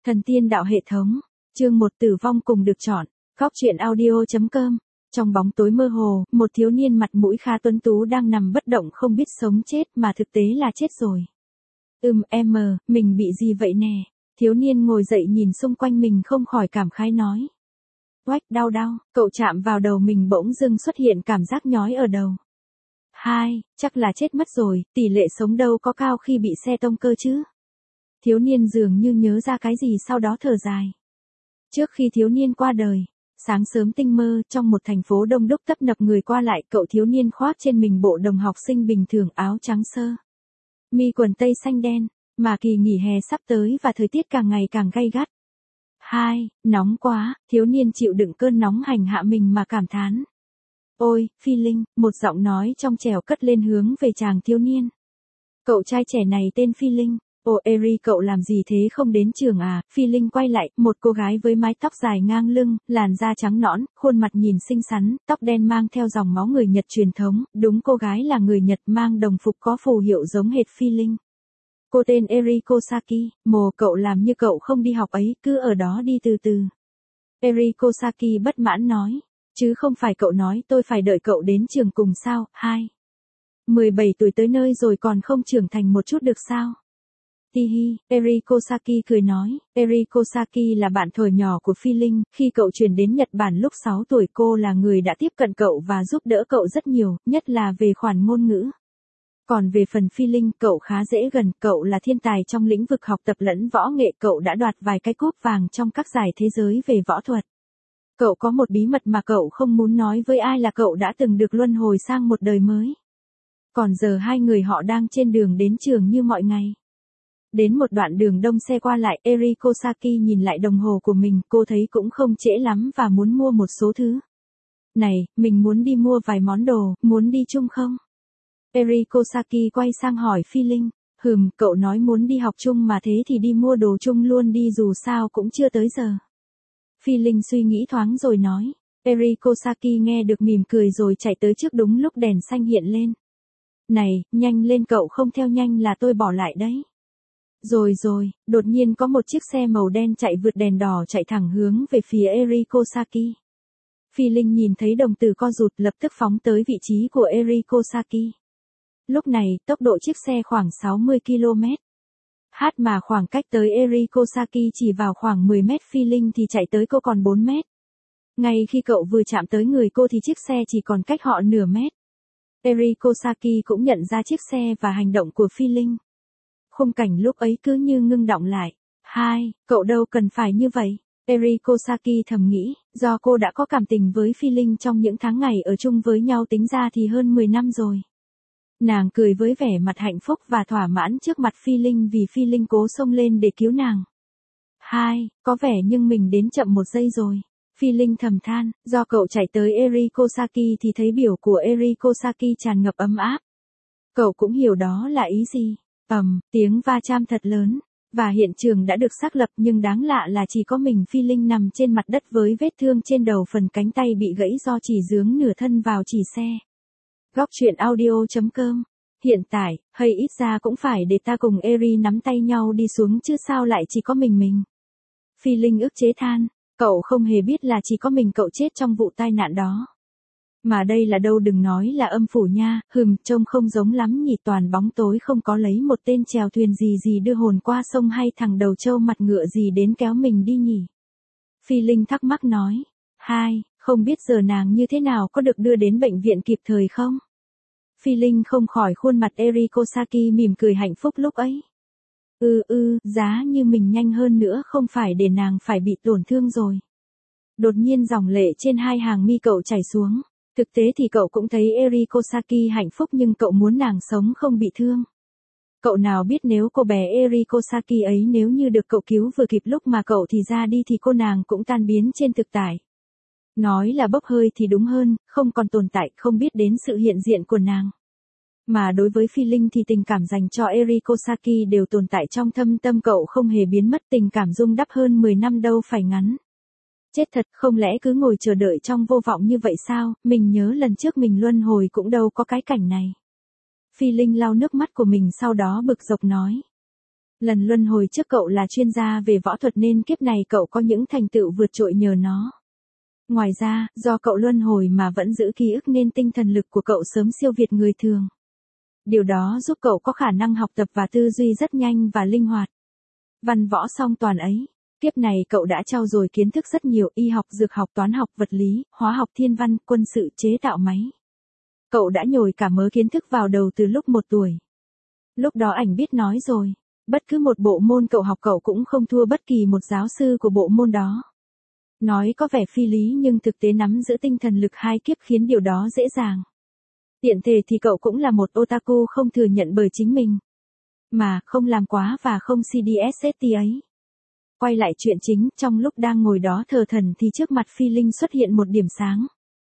Thần tiên đạo hệ thống, chương 1 tử vong cùng được chọn, góc truyện audio.com. Trong bóng tối mơ hồ, một thiếu niên mặt mũi khá tuấn tú đang nằm bất động không biết sống chết mà thực tế là chết rồi. Mình bị gì vậy nè? Thiếu niên ngồi dậy nhìn xung quanh mình không khỏi cảm khái nói. Oách, đau, cậu chạm vào đầu mình bỗng dưng xuất hiện cảm giác nhói ở đầu. Chắc là chết mất rồi, tỷ lệ sống đâu có cao khi bị xe tông cơ chứ. Thiếu niên dường như nhớ ra cái gì sau đó thở dài. Trước khi thiếu niên qua đời, sáng sớm tinh mơ trong một thành phố đông đúc tấp nập người qua lại, cậu thiếu niên khoác trên mình bộ đồng học sinh bình thường áo trắng sơ mi quần tây xanh đen, mà kỳ nghỉ hè sắp tới và thời tiết càng ngày càng gay gắt. Nóng quá, thiếu niên chịu đựng cơn nóng hành hạ mình mà cảm thán. Ôi, Phi Linh, một giọng nói trong trẻo cất lên hướng về chàng thiếu niên. Cậu trai trẻ này tên Phi Linh. Ồ Eri, cậu làm gì thế, không đến trường à? Phi Linh quay lại, một cô gái với mái tóc dài ngang lưng, làn da trắng nõn, khuôn mặt nhìn xinh xắn, tóc đen mang theo dòng máu người Nhật truyền thống, đúng cô gái là người Nhật mang đồng phục có phù hiệu giống hệt Phi Linh. Cô tên Eri Kosaki, cậu làm như cậu không đi học ấy, cứ ở đó đi từ từ. Eri Kosaki bất mãn nói, chứ không phải cậu nói tôi phải đợi cậu đến trường cùng sao? 17 tuổi tới nơi rồi còn không trưởng thành một chút được sao? Eri Kosaki cười nói, Eri Kosaki là bạn thuở nhỏ của Phi Linh, khi cậu chuyển đến Nhật Bản lúc 6 tuổi cô là người đã tiếp cận cậu và giúp đỡ cậu rất nhiều, nhất là về khoản ngôn ngữ. Còn về phần Phi Linh, cậu khá dễ gần, cậu là thiên tài trong lĩnh vực học tập lẫn võ nghệ, cậu đã đoạt vài cái cúp vàng trong các giải thế giới về võ thuật. Cậu có một bí mật mà cậu không muốn nói với ai là cậu đã từng được luân hồi sang một đời mới. Còn giờ hai người họ đang trên đường đến trường như mọi ngày. Đến một đoạn đường đông xe qua lại, Eri Kosaki nhìn lại đồng hồ của mình, cô thấy cũng không trễ lắm và muốn mua một số thứ. Này, mình muốn đi mua vài món đồ, muốn đi chung không? Eri Kosaki quay sang hỏi Phi Linh, cậu nói muốn đi học chung mà, thế thì đi mua đồ chung luôn đi, dù sao cũng chưa tới giờ. Phi Linh suy nghĩ thoáng rồi nói, Eri Kosaki nghe được mỉm cười rồi chạy tới trước đúng lúc đèn xanh hiện lên. Này, nhanh lên, cậu không theo nhanh là tôi bỏ lại đấy. Rồi, đột nhiên có một chiếc xe màu đen chạy vượt đèn đỏ chạy thẳng hướng về phía Eri Kosaki. Phi Linh nhìn thấy đồng tử co rụt, lập tức phóng tới vị trí của Eri Kosaki. Lúc này, tốc độ chiếc xe khoảng 60 km/h mà khoảng cách tới Eri Kosaki chỉ vào khoảng 10 mét, Phi Linh thì chạy tới cô còn 4 mét. Ngay khi cậu vừa chạm tới người cô thì chiếc xe chỉ còn cách họ nửa mét. Eri Kosaki cũng nhận ra chiếc xe và hành động của Phi Linh. Khung cảnh lúc ấy cứ như ngưng đọng lại. Cậu đâu cần phải như vậy. Eri Kosaki thầm nghĩ, do cô đã có cảm tình với Phi Linh trong những tháng ngày ở chung với nhau tính ra thì hơn 10 năm rồi. Nàng cười với vẻ mặt hạnh phúc và thỏa mãn trước mặt Phi Linh vì Phi Linh cố xông lên để cứu nàng. Có vẻ nhưng mình đến chậm một giây rồi. Phi Linh thầm than, do cậu chạy tới Eri Kosaki thì thấy biểu của Eri Kosaki tràn ngập ấm áp. Cậu cũng hiểu đó là ý gì. Tiếng va chạm thật lớn, và hiện trường đã được xác lập, nhưng đáng lạ là chỉ có mình Phi Linh nằm trên mặt đất với vết thương trên đầu, phần cánh tay bị gãy do chỉ dướng nửa thân vào chỉ xe. Góc truyện audio.com. Hiện tại, hay ít ra cũng phải để ta cùng Eri nắm tay nhau đi xuống chứ sao lại chỉ có mình. Phi Linh ức chế than, cậu không hề biết là chỉ có mình cậu chết trong vụ tai nạn đó. Mà đây là đâu, đừng nói là âm phủ nha, trông không giống lắm nhỉ, toàn bóng tối, không có lấy một tên chèo thuyền gì đưa hồn qua sông hay thằng đầu trâu mặt ngựa gì đến kéo mình đi nhỉ. Phi Linh thắc mắc nói, không biết giờ nàng như thế nào, có được đưa đến bệnh viện kịp thời không? Phi Linh không khỏi khuôn mặt Eri Kosaki mỉm cười hạnh phúc lúc ấy. Giá như mình nhanh hơn nữa không phải để nàng phải bị tổn thương rồi. Đột nhiên dòng lệ trên hai hàng mi cậu chảy xuống. Thực tế thì cậu cũng thấy Eri Kosaki hạnh phúc, nhưng cậu muốn nàng sống không bị thương. Cậu nào biết nếu cô bé Eri Kosaki ấy nếu như được cậu cứu vừa kịp lúc mà cậu thì ra đi thì cô nàng cũng tan biến trên thực tại. Nói là bốc hơi thì đúng hơn, không còn tồn tại, không biết đến sự hiện diện của nàng. Mà đối với Phi Linh thì tình cảm dành cho Eri Kosaki đều tồn tại trong thâm tâm cậu, không hề biến mất, tình cảm rung đắp hơn 10 năm đâu phải ngắn. Chết thật, không lẽ cứ ngồi chờ đợi trong vô vọng như vậy sao? Mình nhớ lần trước mình luân hồi cũng đâu có cái cảnh này. Phi Linh lau nước mắt của mình sau đó bực dọc nói. Lần luân hồi trước cậu là chuyên gia về võ thuật nên kiếp này cậu có những thành tựu vượt trội nhờ nó. Ngoài ra, do cậu luân hồi mà vẫn giữ ký ức nên tinh thần lực của cậu sớm siêu việt người thường. Điều đó giúp cậu có khả năng học tập và tư duy rất nhanh và linh hoạt. Văn võ song toàn ấy. Kiếp này cậu đã trau dồi kiến thức rất nhiều, y học, dược học, toán học, vật lý, hóa học, thiên văn, quân sự, chế tạo máy. Cậu đã nhồi cả mớ kiến thức vào đầu từ lúc 1 tuổi. Lúc đó ảnh biết nói rồi, bất cứ một bộ môn cậu học cậu cũng không thua bất kỳ một giáo sư của bộ môn đó. Nói có vẻ phi lý nhưng thực tế nắm giữ tinh thần lực 2 kiếp khiến điều đó dễ dàng. Tiện thể thì cậu cũng là một otaku không thừa nhận bởi chính mình. Mà, không làm quá và không CDSST ấy. Quay lại chuyện chính, trong lúc đang ngồi đó thờ thần thì trước mặt Phi Linh xuất hiện một điểm sáng.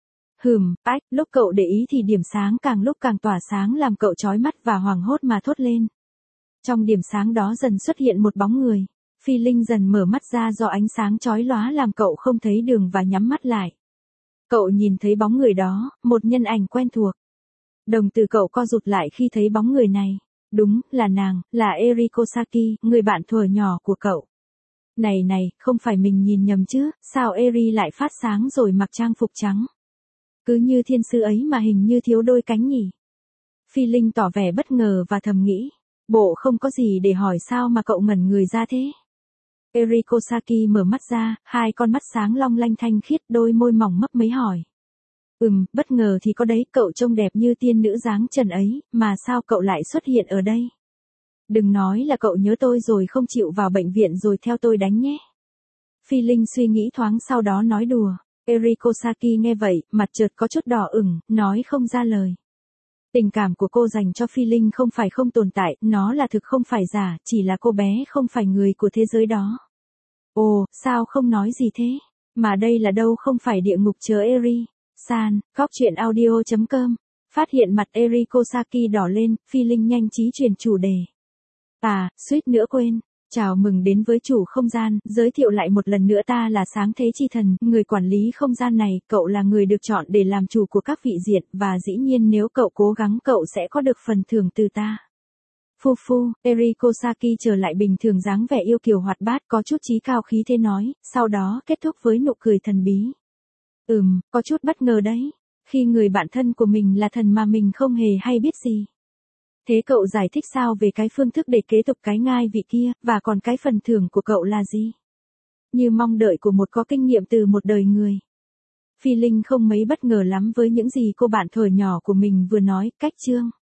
Lúc cậu để ý thì điểm sáng càng lúc càng tỏa sáng làm cậu chói mắt và hoảng hốt mà thốt lên. Trong điểm sáng đó dần xuất hiện một bóng người. Phi Linh dần mở mắt ra do ánh sáng chói lóa làm cậu không thấy đường và nhắm mắt lại. Cậu nhìn thấy bóng người đó, một nhân ảnh quen thuộc. Đồng tử cậu co rụt lại khi thấy bóng người này. Đúng, là nàng, là Eriko Saki, người bạn thuở nhỏ của cậu. Này, không phải mình nhìn nhầm chứ, sao Eri lại phát sáng rồi mặc trang phục trắng? Cứ như thiên sư ấy mà hình như thiếu đôi cánh nhỉ? Phi Linh tỏ vẻ bất ngờ và thầm nghĩ. Bộ không có gì để hỏi sao mà cậu ngẩn người ra thế? Eriko Saki mở mắt ra, 2 con mắt sáng long lanh thanh khiết, đôi môi mỏng mấp máy hỏi. Bất ngờ thì có đấy, cậu trông đẹp như tiên nữ dáng trần ấy, mà sao cậu lại xuất hiện ở đây? Đừng nói là cậu nhớ tôi rồi không chịu vào bệnh viện rồi theo tôi đánh nhé. Phi Linh suy nghĩ thoáng sau đó nói đùa. Eriko Saki nghe vậy, mặt chợt có chút đỏ ửng, nói không ra lời. Tình cảm của cô dành cho Phi Linh không phải không tồn tại, nó là thực không phải giả, chỉ là cô bé không phải người của thế giới đó. Ồ, sao không nói gì thế? Mà đây là đâu không phải địa ngục chớ Eri. San, Goctruyện.audio.com. Phát hiện mặt Eriko Saki đỏ lên, Phi Linh nhanh trí chuyển chủ đề. Suýt nữa quên. Chào mừng đến với chủ không gian, giới thiệu lại một lần nữa ta là Sáng Thế Chi Thần, người quản lý không gian này, cậu là người được chọn để làm chủ của các vị diện, và dĩ nhiên nếu cậu cố gắng cậu sẽ có được phần thưởng từ ta. Eriko Saki trở lại bình thường dáng vẻ yêu kiều hoạt bát có chút chí cao khí thế nói, sau đó kết thúc với nụ cười thần bí. Có chút bất ngờ đấy, khi người bạn thân của mình là thần mà mình không hề hay biết gì. Thế cậu giải thích sao về cái phương thức để kế tục cái ngai vị kia, và còn cái phần thưởng của cậu là gì? Như mong đợi của một có kinh nghiệm từ một đời người. Phi Linh không mấy bất ngờ lắm với những gì cô bạn thuở nhỏ của mình vừa nói, cách chương.